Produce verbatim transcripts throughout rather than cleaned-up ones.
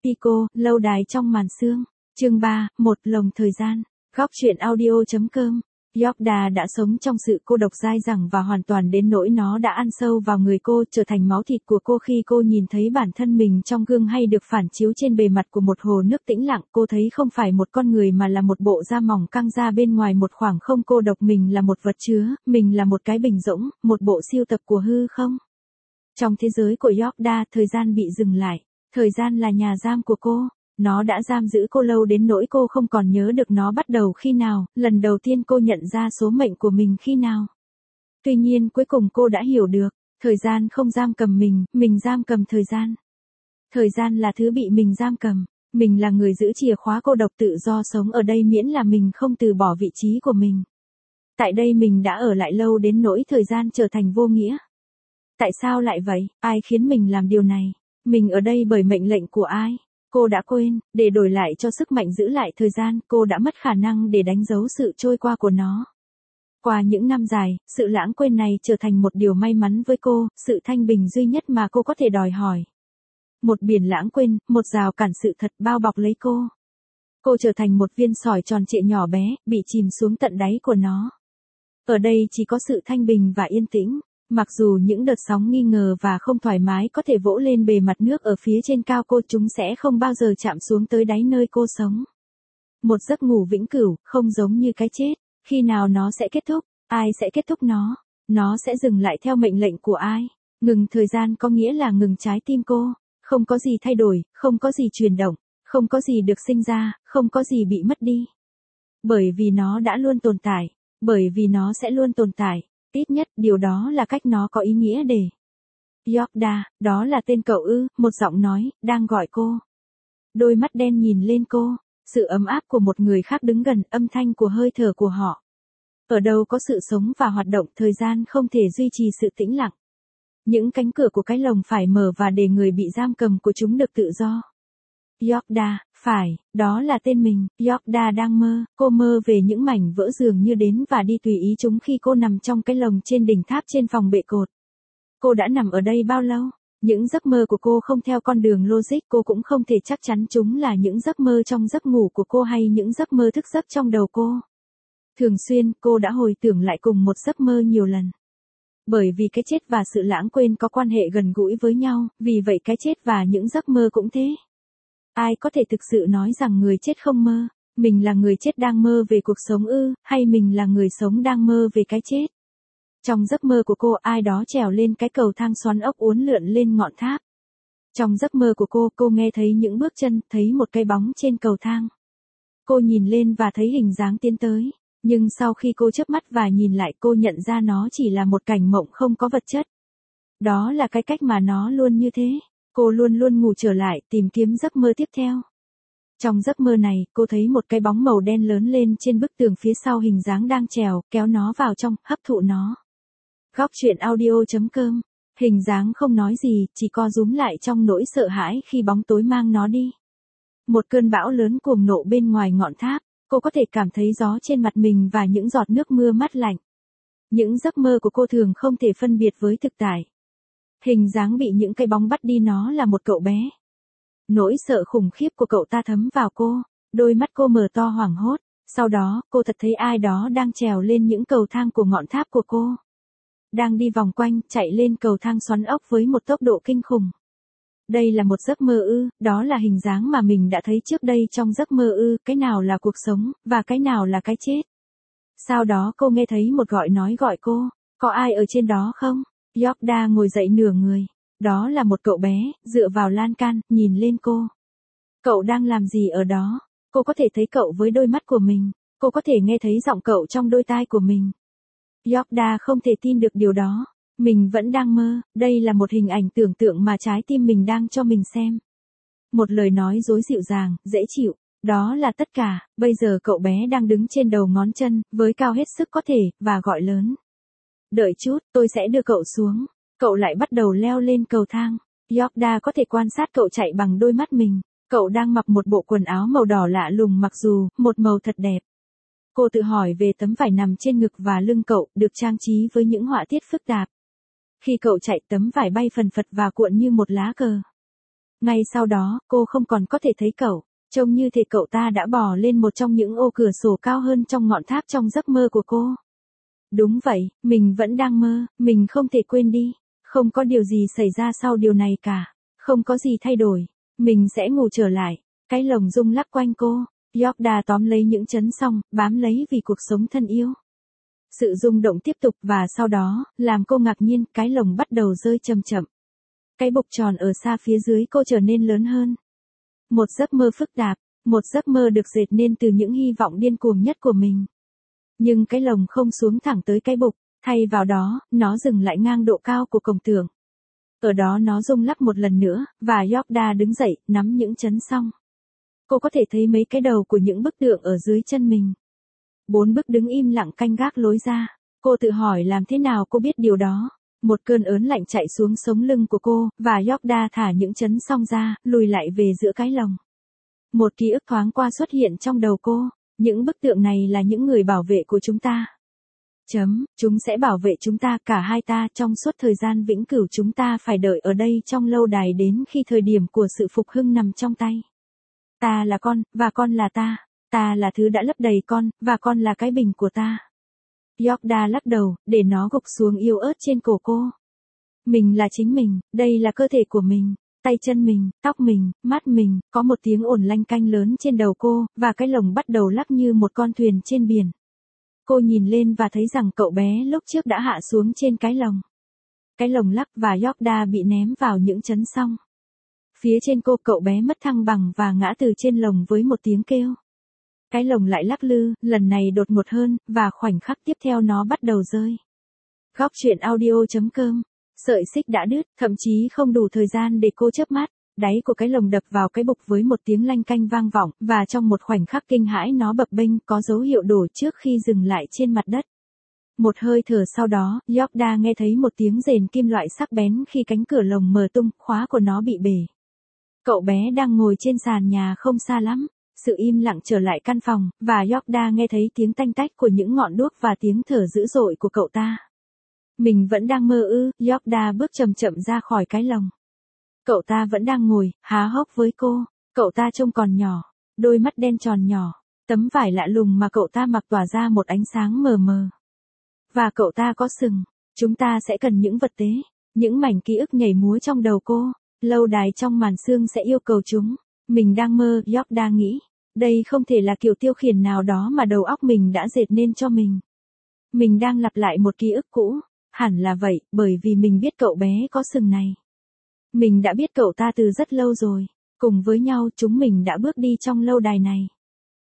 Pico, lâu đài trong màn sương. Chương ba, một lồng thời gian. Góc truyện audio.com. Yorda đã sống trong sự cô độc dai dẳng và hoàn toàn đến nỗi nó đã ăn sâu vào người cô, trở thành máu thịt của cô. Khi cô nhìn thấy bản thân mình trong gương hay được phản chiếu trên bề mặt của một hồ nước tĩnh lặng, cô thấy không phải một con người mà là một bộ da mỏng căng ra bên ngoài một khoảng không cô độc. Mình là một vật chứa, mình là một cái bình rỗng, một bộ sưu tập của hư không. Trong thế giới của Yorda, thời gian bị dừng lại. Thời gian là nhà giam của cô. Nó đã giam giữ cô lâu đến nỗi cô không còn nhớ được nó bắt đầu khi nào, lần đầu tiên cô nhận ra số mệnh của mình khi nào. Tuy nhiên cuối cùng cô đã hiểu được, thời gian không giam cầm mình, mình giam cầm thời gian. Thời gian là thứ bị mình giam cầm, mình là người giữ chìa khóa cô độc tự do sống ở đây miễn là mình không từ bỏ vị trí của mình. Tại đây mình đã ở lại lâu đến nỗi thời gian trở thành vô nghĩa. Tại sao lại vậy? Ai khiến mình làm điều này? Mình ở đây bởi mệnh lệnh của ai? Cô đã quên, để đổi lại cho sức mạnh giữ lại thời gian, cô đã mất khả năng để đánh dấu sự trôi qua của nó. Qua những năm dài, sự lãng quên này trở thành một điều may mắn với cô, sự thanh bình duy nhất mà cô có thể đòi hỏi. Một biển lãng quên, một rào cản sự thật bao bọc lấy cô. Cô trở thành một viên sỏi tròn trịa nhỏ bé, bị chìm xuống tận đáy của nó. Ở đây chỉ có sự thanh bình và yên tĩnh. Mặc dù những đợt sóng nghi ngờ và không thoải mái có thể vỗ lên bề mặt nước ở phía trên cao cô, chúng sẽ không bao giờ chạm xuống tới đáy nơi cô sống. Một giấc ngủ vĩnh cửu, không giống như cái chết. Khi nào nó sẽ kết thúc? Ai sẽ kết thúc nó? Nó sẽ dừng lại theo mệnh lệnh của ai? Ngừng thời gian có nghĩa là ngừng trái tim cô. Không có gì thay đổi, không có gì chuyển động, không có gì được sinh ra, không có gì bị mất đi. Bởi vì nó đã luôn tồn tại. Bởi vì nó sẽ luôn tồn tại. Ít nhất, điều đó là cách nó có ý nghĩa để. Yorda, đó là tên cậu ư, một giọng nói, đang gọi cô. Đôi mắt đen nhìn lên cô, sự ấm áp của một người khác đứng gần, âm thanh của hơi thở của họ. Ở đâu có sự sống và hoạt động, thời gian không thể duy trì sự tĩnh lặng. Những cánh cửa của cái lồng phải mở và để người bị giam cầm của chúng được tự do. Yorda, phải, đó là tên mình. Yorda đang mơ, cô mơ về những mảnh vỡ dường như đến và đi tùy ý chúng khi cô nằm trong cái lồng trên đỉnh tháp trên phòng bệ cột. Cô đã nằm ở đây bao lâu? Những giấc mơ của cô không theo con đường logic, cô cũng không thể chắc chắn chúng là những giấc mơ trong giấc ngủ của cô hay những giấc mơ thức giấc trong đầu cô. Thường xuyên, cô đã hồi tưởng lại cùng một giấc mơ nhiều lần. Bởi vì cái chết và sự lãng quên có quan hệ gần gũi với nhau, vì vậy cái chết và những giấc mơ cũng thế. Ai có thể thực sự nói rằng người chết không mơ? Mình là người chết đang mơ về cuộc sống ư, hay mình là người sống đang mơ về cái chết? Trong giấc mơ của cô, ai đó trèo lên cái cầu thang xoắn ốc uốn lượn lên ngọn tháp. Trong giấc mơ của cô, cô nghe thấy những bước chân, thấy một cái bóng trên cầu thang. Cô nhìn lên và thấy hình dáng tiến tới. Nhưng sau khi cô chớp mắt và nhìn lại, cô nhận ra nó chỉ là một cảnh mộng không có vật chất. Đó là cái cách mà nó luôn như thế. Cô luôn luôn ngủ trở lại, tìm kiếm giấc mơ tiếp theo. Trong giấc mơ này, cô thấy một cái bóng màu đen lớn lên trên bức tường phía sau, hình dáng đang trèo, kéo nó vào trong, hấp thụ nó. Góc truyện audio.com. Hình dáng không nói gì, chỉ co rúm lại trong nỗi sợ hãi khi bóng tối mang nó đi. Một cơn bão lớn cuồng nộ bên ngoài ngọn tháp, cô có thể cảm thấy gió trên mặt mình và những giọt nước mưa mát lạnh. Những giấc mơ của cô thường không thể phân biệt với thực tại. Hình dáng bị những cái bóng bắt đi nó là một cậu bé. Nỗi sợ khủng khiếp của cậu ta thấm vào cô, đôi mắt cô mở to hoảng hốt, sau đó cô thật thấy ai đó đang trèo lên những cầu thang của ngọn tháp của cô. Đang đi vòng quanh, chạy lên cầu thang xoắn ốc với một tốc độ kinh khủng. Đây là một giấc mơ ư, đó là hình dáng mà mình đã thấy trước đây trong giấc mơ ư, cái nào là cuộc sống, và cái nào là cái chết. Sau đó cô nghe thấy một gọi nói gọi cô, có ai ở trên đó không? Yorda ngồi dậy nửa người. Đó là một cậu bé, dựa vào lan can, nhìn lên cô. Cậu đang làm gì ở đó? Cô có thể thấy cậu với đôi mắt của mình. Cô có thể nghe thấy giọng cậu trong đôi tai của mình. Yorda không thể tin được điều đó. Mình vẫn đang mơ, đây là một hình ảnh tưởng tượng mà trái tim mình đang cho mình xem. Một lời nói dối dịu dàng, dễ chịu. Đó là tất cả, bây giờ cậu bé đang đứng trên đầu ngón chân, với cao hết sức có thể, và gọi lớn. Đợi chút, tôi sẽ đưa cậu xuống. Cậu lại bắt đầu leo lên cầu thang. Yorda có thể quan sát cậu chạy bằng đôi mắt mình. Cậu đang mặc một bộ quần áo màu đỏ lạ lùng, mặc dù, một màu thật đẹp. Cô tự hỏi về tấm vải nằm trên ngực và lưng cậu, được trang trí với những họa tiết phức tạp. Khi cậu chạy, tấm vải bay phần phật và cuộn như một lá cờ. Ngay sau đó, cô không còn có thể thấy cậu, trông như thể cậu ta đã bò lên một trong những ô cửa sổ cao hơn trong ngọn tháp trong giấc mơ của cô. Đúng vậy, mình vẫn đang mơ, mình không thể quên đi, không có điều gì xảy ra sau điều này cả, không có gì thay đổi, mình sẽ ngủ trở lại. Cái lồng rung lắc quanh cô, Yorda tóm lấy những chấn xong, bám lấy vì cuộc sống thân yêu. Sự rung động tiếp tục và sau đó, làm cô ngạc nhiên, cái lồng bắt đầu rơi chậm chậm. Cái bục tròn ở xa phía dưới cô trở nên lớn hơn. Một giấc mơ phức tạp, một giấc mơ được dệt nên từ những hy vọng điên cuồng nhất của mình. Nhưng cái lồng không xuống thẳng tới cái bục, thay vào đó, nó dừng lại ngang độ cao của cổng tường. Ở đó nó rung lắc một lần nữa, và Yorda đứng dậy, nắm những chấn xong. Cô có thể thấy mấy cái đầu của những bức tượng ở dưới chân mình. Bốn bức đứng im lặng canh gác lối ra. Cô tự hỏi làm thế nào cô biết điều đó. Một cơn ớn lạnh chạy xuống sống lưng của cô, và Yorda thả những chấn xong ra, lùi lại về giữa cái lồng. Một ký ức thoáng qua xuất hiện trong đầu cô. Những bức tượng này là những người bảo vệ của chúng ta. Chấm, chúng sẽ bảo vệ chúng ta, cả hai ta, trong suốt thời gian vĩnh cửu chúng ta phải đợi ở đây trong lâu đài đến khi thời điểm của sự phục hưng nằm trong tay. Ta là con, và con là ta. Ta là thứ đã lấp đầy con, và con là cái bình của ta. Yorda lắc đầu, để nó gục xuống yếu ớt trên cổ cô. Mình là chính mình, đây là cơ thể của mình, tay chân mình, tóc mình, mắt mình, có một tiếng ồn lanh canh lớn trên đầu cô, và cái lồng bắt đầu lắc như một con thuyền trên biển. Cô nhìn lên và thấy rằng cậu bé lúc trước đã hạ xuống trên cái lồng. Cái lồng lắc và Yorda bị ném vào những chấn xong. Phía trên cô cậu bé mất thăng bằng và ngã từ trên lồng với một tiếng kêu. Cái lồng lại lắc lư, lần này đột ngột hơn, và khoảnh khắc tiếp theo nó bắt đầu rơi. Góc truyện audio chấm com. Sợi xích đã đứt, thậm chí không đủ thời gian để cô chớp mắt. Đáy của cái lồng đập vào cái bục với một tiếng lanh canh vang vọng, và trong một khoảnh khắc kinh hãi nó bập bênh, có dấu hiệu đổ trước khi dừng lại trên mặt đất. Một hơi thở sau đó, Yorda nghe thấy một tiếng rền kim loại sắc bén khi cánh cửa lồng mở tung, khóa của nó bị bể. Cậu bé đang ngồi trên sàn nhà không xa lắm. Sự im lặng trở lại căn phòng, và Yorda nghe thấy tiếng tanh tách của những ngọn đuốc và tiếng thở dữ dội của cậu ta. Mình vẫn đang mơ ư, Yorda bước chậm chậm ra khỏi cái lồng. Cậu ta vẫn đang ngồi, há hốc với cô. Cậu ta trông còn nhỏ, đôi mắt đen tròn nhỏ, tấm vải lạ lùng mà cậu ta mặc tỏa ra một ánh sáng mờ mờ. Và cậu ta có sừng. Chúng ta sẽ cần những vật tế, những mảnh ký ức nhảy múa trong đầu cô. Lâu đài trong màn sương sẽ yêu cầu chúng. Mình đang mơ, Yorda nghĩ. Đây không thể là kiểu tiêu khiển nào đó mà đầu óc mình đã dệt nên cho mình. Mình đang lặp lại một ký ức cũ. Hẳn là vậy, bởi vì mình biết cậu bé có sừng này. Mình đã biết cậu ta từ rất lâu rồi. Cùng với nhau chúng mình đã bước đi trong lâu đài này.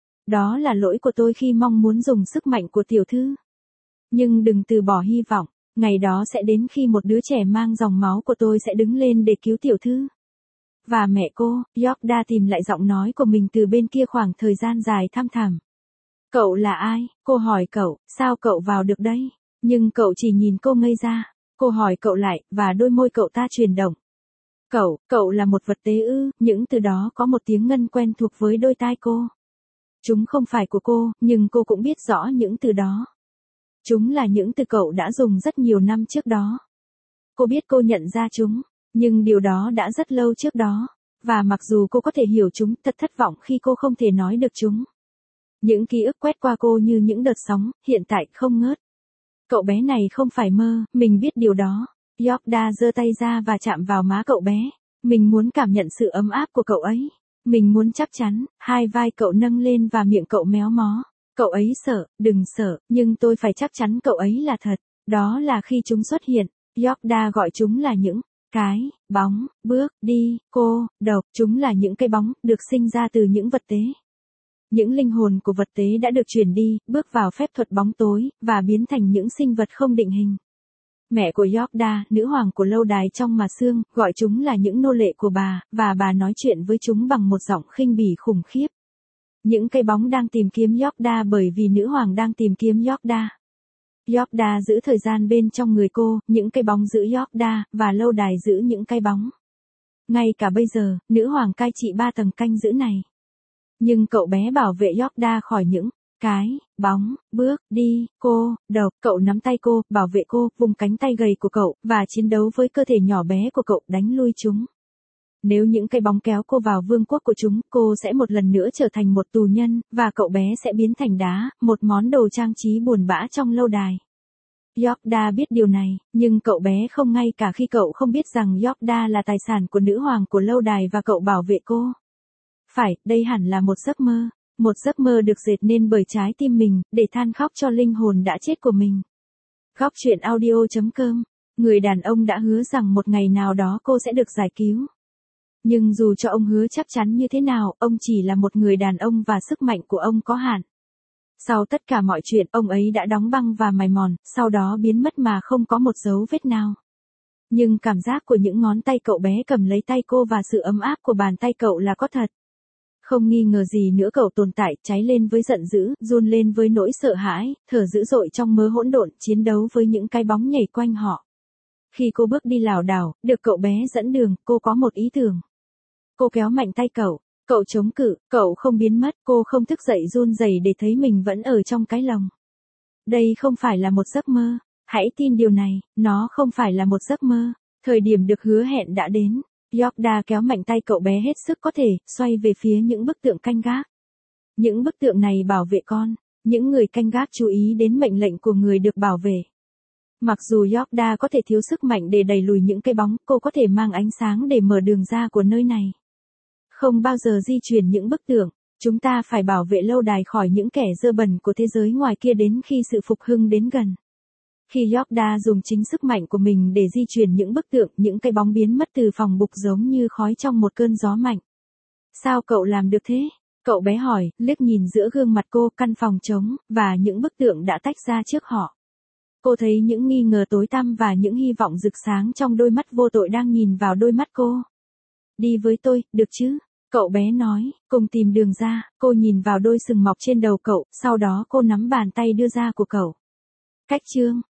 Đó là lỗi của tôi khi mong muốn dùng sức mạnh của tiểu thư. Nhưng đừng từ bỏ hy vọng. Ngày đó sẽ đến khi một đứa trẻ mang dòng máu của tôi sẽ đứng lên để cứu tiểu thư. Và mẹ cô, Yorda tìm lại giọng nói của mình từ bên kia khoảng thời gian dài thăm thẳm. Cậu là ai? Cô hỏi cậu, sao cậu vào được đây? Nhưng cậu chỉ nhìn cô ngây ra. Cô hỏi cậu lại, và đôi môi cậu ta chuyển động. Cậu, cậu là một vật tế ư? Những từ đó có một tiếng ngân quen thuộc với đôi tai cô. Chúng không phải của cô, nhưng cô cũng biết rõ những từ đó. Chúng là những từ cậu đã dùng rất nhiều năm trước đó. Cô biết cô nhận ra chúng, nhưng điều đó đã rất lâu trước đó. Và mặc dù cô có thể hiểu chúng, thật thất vọng khi cô không thể nói được chúng. Những ký ức quét qua cô như những đợt sóng, hiện tại không ngớt. Cậu bé này không phải mơ, mình biết điều đó. Yorda giơ tay ra và chạm vào má cậu bé. Mình muốn cảm nhận sự ấm áp của cậu ấy. Mình muốn chắc chắn, hai vai cậu nâng lên và miệng cậu méo mó. Cậu ấy sợ, đừng sợ, nhưng tôi phải chắc chắn cậu ấy là thật. Đó là khi chúng xuất hiện, Yorda gọi chúng là những cái bóng, bước, đi, cô, độc. Chúng là những cái bóng, được sinh ra từ những vật tế. Những linh hồn của vật tế đã được chuyển đi, bước vào phép thuật bóng tối, và biến thành những sinh vật không định hình. Mẹ của Yorda, nữ hoàng của lâu đài trong mà sương, gọi chúng là những nô lệ của bà, và bà nói chuyện với chúng bằng một giọng khinh bỉ khủng khiếp. Những cây bóng đang tìm kiếm Yorda bởi vì nữ hoàng đang tìm kiếm Yorda. Yorda giữ thời gian bên trong người cô, những cây bóng giữ Yorda, và lâu đài giữ những cây bóng. Ngay cả bây giờ, nữ hoàng cai trị ba tầng canh giữ này. Nhưng cậu bé bảo vệ Yorda khỏi những cái bóng, bước, đi, cô, độc. Cậu nắm tay cô, bảo vệ cô, vùng cánh tay gầy của cậu, và chiến đấu với cơ thể nhỏ bé của cậu, đánh lui chúng. Nếu những cái bóng kéo cô vào vương quốc của chúng, cô sẽ một lần nữa trở thành một tù nhân, và cậu bé sẽ biến thành đá, một món đồ trang trí buồn bã trong lâu đài. Yorda biết điều này, nhưng cậu bé không, ngay cả khi cậu không biết rằng Yorda là tài sản của nữ hoàng của lâu đài và cậu bảo vệ cô. Phải, đây hẳn là một giấc mơ. Một giấc mơ được dệt nên bởi trái tim mình, để than khóc cho linh hồn đã chết của mình. Góc truyện audio chấm com. Người đàn ông đã hứa rằng một ngày nào đó cô sẽ được giải cứu. Nhưng dù cho ông hứa chắc chắn như thế nào, ông chỉ là một người đàn ông và sức mạnh của ông có hạn. Sau tất cả mọi chuyện, ông ấy đã đóng băng và mài mòn, sau đó biến mất mà không có một dấu vết nào. Nhưng cảm giác của những ngón tay cậu bé cầm lấy tay cô và sự ấm áp của bàn tay cậu là có thật. Không nghi ngờ gì nữa, cậu tồn tại, cháy lên với giận dữ, run lên với nỗi sợ hãi, thở dữ dội trong mớ hỗn độn, chiến đấu với những cái bóng nhảy quanh họ. Khi cô bước đi lảo đảo, được cậu bé dẫn đường, cô có một ý tưởng. Cô kéo mạnh tay cậu, cậu chống cự, cậu không biến mất, cô không thức dậy run rẩy để thấy mình vẫn ở trong cái lồng. Đây không phải là một giấc mơ, hãy tin điều này, nó không phải là một giấc mơ, thời điểm được hứa hẹn đã đến. Yorda kéo mạnh tay cậu bé hết sức có thể, xoay về phía những bức tượng canh gác. Những bức tượng này bảo vệ con, những người canh gác chú ý đến mệnh lệnh của người được bảo vệ. Mặc dù Yorda có thể thiếu sức mạnh để đẩy lùi những cái bóng, cô có thể mang ánh sáng để mở đường ra của nơi này. Không bao giờ di chuyển những bức tượng, chúng ta phải bảo vệ lâu đài khỏi những kẻ dơ bẩn của thế giới ngoài kia đến khi sự phục hưng đến gần. Khi Yorda dùng chính sức mạnh của mình để di chuyển những bức tượng, những cái bóng biến mất từ phòng bục giống như khói trong một cơn gió mạnh. Sao cậu làm được thế? Cậu bé hỏi, liếc nhìn giữa gương mặt cô, căn phòng trống, và những bức tượng đã tách ra trước họ. Cô thấy những nghi ngờ tối tăm và những hy vọng rực sáng trong đôi mắt vô tội đang nhìn vào đôi mắt cô. Đi với tôi, được chứ? Cậu bé nói, cùng tìm đường ra. Cô nhìn vào đôi sừng mọc trên đầu cậu, sau đó cô nắm bàn tay đưa ra của cậu. Cách chương